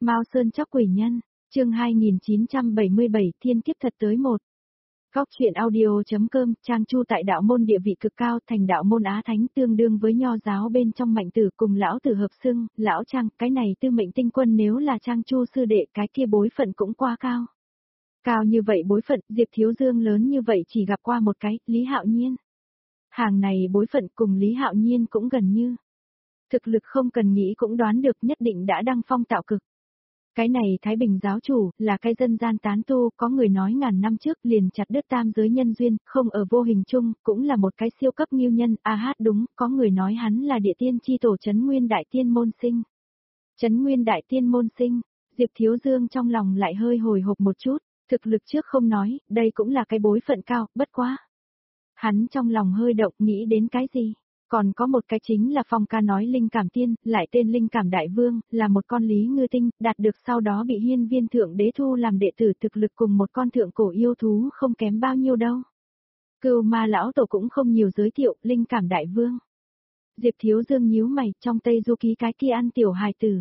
Mao Sơn chóc quỷ nhân, chương 2977 thiên kiếp thật tới một. Góc truyện audio.com, Trang Chu tại đạo môn địa vị cực cao, thành đạo môn Á Thánh tương đương với nho giáo bên trong Mạnh Tử cùng lão tử hợp xưng, lão Trang, cái này tư mệnh tinh quân nếu là Trang Chu sư đệ cái kia bối phận cũng quá cao. Cao như vậy bối phận, Diệp Thiếu Dương lớn như vậy chỉ gặp qua một cái, Lý Hạo Nhiên. Hàng này bối phận cùng Lý Hạo Nhiên cũng gần như. Thực lực không cần nghĩ cũng đoán được nhất định đã đăng phong tạo cực. Cái này Thái Bình giáo chủ, là cái dân gian tán tu, có người nói ngàn năm trước liền chặt đứt tam giới nhân duyên, không ở vô hình chung, cũng là một cái siêu cấp nghiêu nhân, đúng, có người nói hắn là địa tiên chi tổ Trấn Nguyên Đại Tiên Môn Sinh. Trấn Nguyên Đại Tiên Môn Sinh, Diệp Thiếu Dương trong lòng lại hơi hồi hộp một chút, thực lực trước không nói, đây cũng là cái bối phận cao, bất quá. Hắn trong lòng hơi động nghĩ đến cái gì? Còn có một cái chính là Phong ca nói Linh Cảm Tiên, lại tên Linh Cảm Đại Vương, là một con lý ngư tinh, đạt được sau đó bị Hiên Viên Thượng Đế thu làm đệ tử, thực lực cùng một con thượng cổ yêu thú không kém bao nhiêu đâu. Cừu Ma lão tổ cũng không nhiều giới thiệu, Linh Cảm Đại Vương. Diệp Thiếu Dương nhíu mày, trong Tây Du Ký cái kia ăn tiểu hài tử.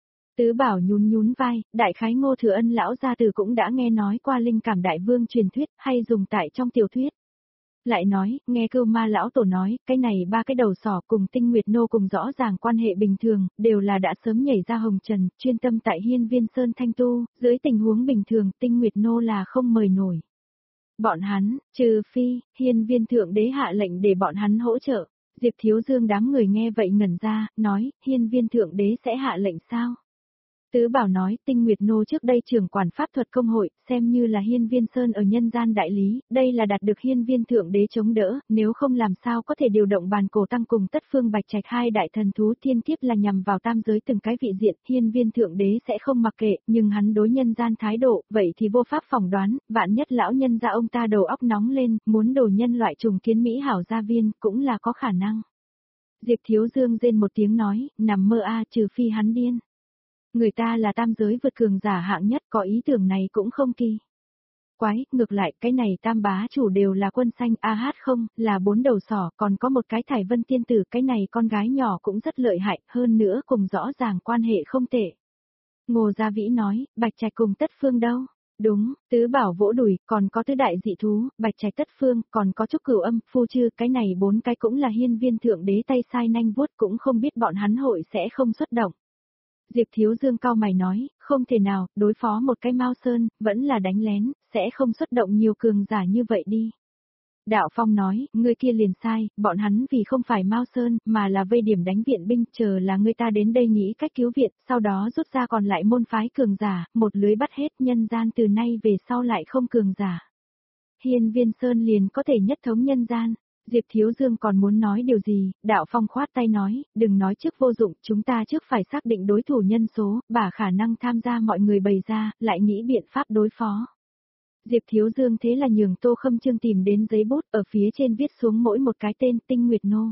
Tứ Bảo nhún vai, đại khái Ngô Thừa Ân lão gia tử cũng đã nghe nói qua Linh Cảm Đại Vương truyền thuyết, hay dùng tại trong tiểu thuyết. Lại nói, nghe Cừu Ma lão tổ nói, cái này ba cái đầu sỏ cùng Tinh Nguyệt Nô cùng rõ ràng quan hệ bình thường, đều là đã sớm nhảy ra hồng trần, chuyên tâm tại Hiên Viên Sơn thanh tu, dưới tình huống bình thường, Tinh Nguyệt Nô là không mời nổi. Bọn hắn, trừ phi, Hiên Viên Thượng Đế hạ lệnh để bọn hắn hỗ trợ. Diệp Thiếu Dương đám người nghe vậy ngẩn ra, nói, Hiên Viên Thượng Đế sẽ hạ lệnh sao? Tứ Bảo nói, Tinh Nguyệt Nô trước đây trưởng quản pháp thuật công hội, xem như là Hiên Viên Sơn ở nhân gian đại lý, đây là đạt được Hiên Viên Thượng Đế chống đỡ, nếu không làm sao có thể điều động bàn cổ tăng cùng Tất Phương Bạch Trạch hai đại thần thú thiên kiếp là nhằm vào tam giới từng cái vị diện, Hiên Viên Thượng Đế sẽ không mặc kệ, nhưng hắn đối nhân gian thái độ, vậy thì vô pháp phỏng đoán, vạn nhất lão nhân ra ông ta đầu óc nóng lên, muốn đổ nhân loại trùng kiến Mỹ hảo gia viên, cũng là có khả năng. Diệp Thiếu Dương rên một tiếng nói, nằm mơ trừ phi hắn điên. Người ta là tam giới vượt cường giả hạng nhất, có ý tưởng này cũng không kỳ. Quái, ngược lại, cái này tam bá chủ đều là quân xanh, không, là bốn đầu sỏ, còn có một cái Thải Vân tiên tử, cái này con gái nhỏ cũng rất lợi hại, hơn nữa cùng rõ ràng quan hệ không tệ. Ngô Gia Vĩ nói, Bạch Trạch cùng Tất Phương đâu? Đúng, Tứ Bảo vỗ đùi, còn có tứ đại dị thú, Bạch Trạch Tất Phương, còn có Trúc Cửu Âm, Phu Chư, cái này bốn cái cũng là Hiên Viên Thượng Đế tay sai nanh vuốt, cũng không biết bọn hắn hội sẽ không xuất động. Diệp Thiếu Dương cao mày nói, không thể nào, đối phó một cái Mao Sơn, vẫn là đánh lén, sẽ không xuất động nhiều cường giả như vậy đi. Đạo Phong nói, người kia liền sai, bọn hắn vì không phải Mao Sơn, mà là vây điểm đánh viện binh, chờ là người ta đến đây nghĩ cách cứu viện, sau đó rút ra còn lại môn phái cường giả, một lưới bắt hết nhân gian từ nay về sau lại không cường giả. Hiên Viên Sơn liền có thể nhất thống nhân gian. Diệp Thiếu Dương còn muốn nói điều gì, Đạo Phong khoát tay nói, đừng nói trước vô dụng, chúng ta trước phải xác định đối thủ nhân số, bà khả năng tham gia mọi người bày ra, lại nghĩ biện pháp đối phó. Diệp Thiếu Dương thế là nhường Tô Khâm Trương tìm đến giấy bút, ở phía trên viết xuống mỗi một cái tên Tinh Nguyệt Nô.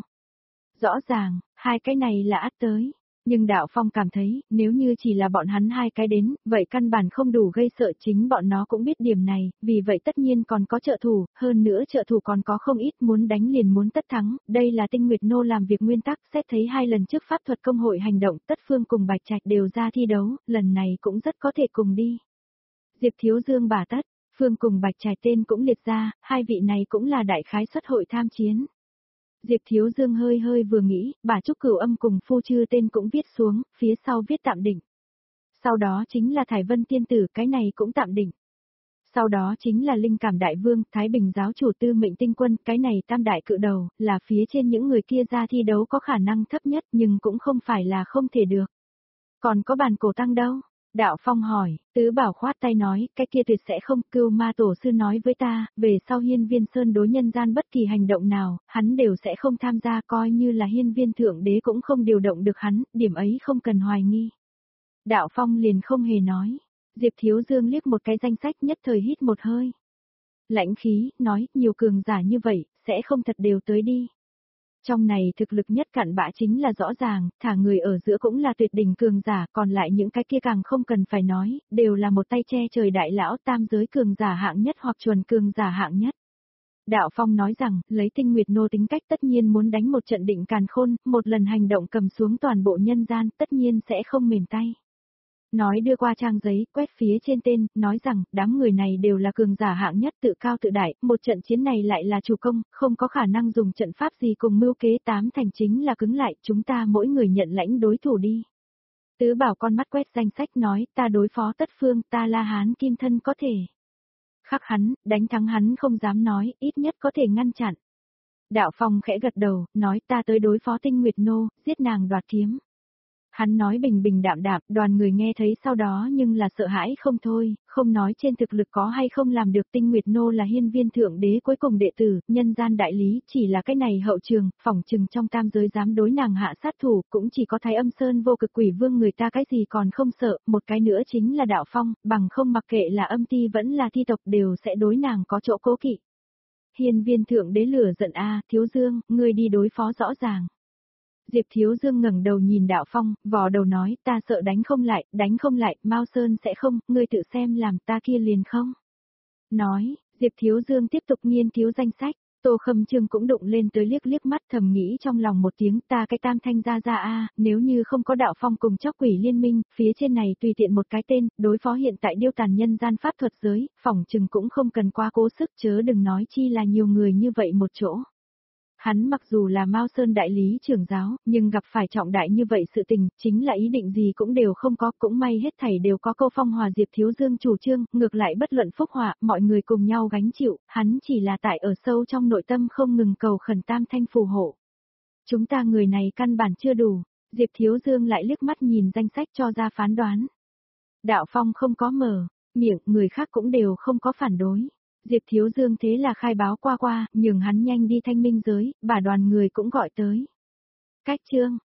Rõ ràng, hai cái này là ắt tới. Nhưng Đạo Phong cảm thấy, nếu như chỉ là bọn hắn hai cái đến, vậy căn bản không đủ gây sợ, chính bọn nó cũng biết điểm này, vì vậy tất nhiên còn có trợ thủ, hơn nữa trợ thủ còn có không ít, muốn đánh liền muốn tất thắng, đây là Tinh Nguyệt Nô làm việc nguyên tắc, xét thấy hai lần trước pháp thuật công hội hành động, Tất Phương cùng Bạch Trạch đều ra thi đấu, lần này cũng rất có thể cùng đi. Diệp Thiếu Dương bà Tất, Phương cùng Bạch Trạch tên cũng liệt ra, hai vị này cũng là đại khái xuất hội tham chiến. Diệp Thiếu Dương hơi vừa nghĩ, bà Trúc Cửu Âm cùng Phu Chư tên cũng viết xuống, phía sau viết tạm định. Sau đó chính là Thải Vân tiên tử, cái này cũng tạm định. Sau đó chính là Linh Cảm Đại Vương, Thái Bình giáo chủ Tư Mệnh Tinh Quân, cái này tam đại cự đầu, là phía trên những người kia ra thi đấu có khả năng thấp nhất nhưng cũng không phải là không thể được. Còn có bàn cổ tăng đâu? Đạo Phong hỏi, Tứ Bảo khoát tay nói, cái kia tuyệt sẽ không, Cừu Ma tổ sư nói với ta, về sau Hiên Viên Sơn đối nhân gian bất kỳ hành động nào, hắn đều sẽ không tham gia, coi như là Hiên Viên Thượng Đế cũng không điều động được hắn, điểm ấy không cần hoài nghi. Đạo Phong liền không hề nói. Diệp Thiếu Dương liếc một cái danh sách nhất thời hít một hơi. Lãnh khí, nói, nhiều cường giả như vậy, sẽ không thật đều tới đi. Trong này thực lực nhất cặn bã chính là rõ ràng, thả người ở giữa cũng là tuyệt đỉnh cường giả, còn lại những cái kia càng không cần phải nói, đều là một tay che trời đại lão tam giới cường giả hạng nhất hoặc chuẩn cường giả hạng nhất. Đạo Phong nói rằng, lấy Tinh Nguyệt Nô tính cách tất nhiên muốn đánh một trận định càn khôn, một lần hành động cầm xuống toàn bộ nhân gian tất nhiên sẽ không mềm tay. Nói đưa qua trang giấy, quét phía trên tên, nói rằng, đám người này đều là cường giả hạng nhất tự cao tự đại, một trận chiến này lại là chủ công, không có khả năng dùng trận pháp gì cùng mưu kế, tám thành chính là cứng lại, chúng ta mỗi người nhận lãnh đối thủ đi. Tứ Bảo con mắt quét danh sách nói, ta đối phó tất phương, ta La Hán kim thân có thể khắc hắn, đánh thắng hắn không dám nói, ít nhất có thể ngăn chặn. Đạo Phong khẽ gật đầu, nói ta tới đối phó Tinh Nguyệt Nô, giết nàng đoạt kiếm. Hắn nói bình bình đạm đạm, đoàn người nghe thấy sau đó nhưng là sợ hãi không thôi, không nói trên thực lực có hay không làm được. Tinh Nguyệt Nô là hiên viên thượng đế cuối cùng đệ tử, nhân gian đại lý, chỉ là cái này hậu trường, phỏng chừng trong tam giới dám đối nàng hạ sát thủ, cũng chỉ có Thái Âm Sơn vô cực quỷ vương, người ta cái gì còn không sợ, một cái nữa chính là Đạo Phong, bằng không mặc kệ là âm ti vẫn là thi tộc đều sẽ đối nàng có chỗ cố kỵ. Hiên viên thượng đế lửa giận a, Thiếu Dương, ngươi đi đối phó rõ ràng. Diệp Thiếu Dương ngẩng đầu nhìn Đạo Phong, vò đầu nói, ta sợ đánh không lại, Mao Sơn sẽ không, ngươi tự xem làm ta kia liền không. Nói, Diệp Thiếu Dương tiếp tục nghiên cứu danh sách, Tô Khâm Trương cũng đụng lên tới liếc liếc mắt, thầm nghĩ trong lòng một tiếng, ta cái tam thanh ra a, nếu như không có Đạo Phong cùng chóc quỷ liên minh, phía trên này tùy tiện một cái tên, đối phó hiện tại điêu tàn nhân gian pháp thuật giới, phỏng chừng cũng không cần quá cố sức, chớ đừng nói chi là nhiều người như vậy một chỗ. Hắn mặc dù là Mao Sơn đại lý trưởng giáo, nhưng gặp phải trọng đại như vậy sự tình, chính là ý định gì cũng đều không có, cũng may hết thảy đều có câu phong hòa Diệp Thiếu Dương chủ trương, ngược lại bất luận phúc họa, mọi người cùng nhau gánh chịu, hắn chỉ là tại ở sâu trong nội tâm không ngừng cầu khẩn tam thanh phù hộ. Chúng ta người này căn bản chưa đủ, Diệp Thiếu Dương lại liếc mắt nhìn danh sách cho ra phán đoán. Đạo Phong không có mở miệng, người khác cũng đều không có phản đối. Diệp Thiếu Dương thế là khai báo qua, nhường hắn nhanh đi thanh minh giới, bà đoàn người cũng gọi tới. Cách chương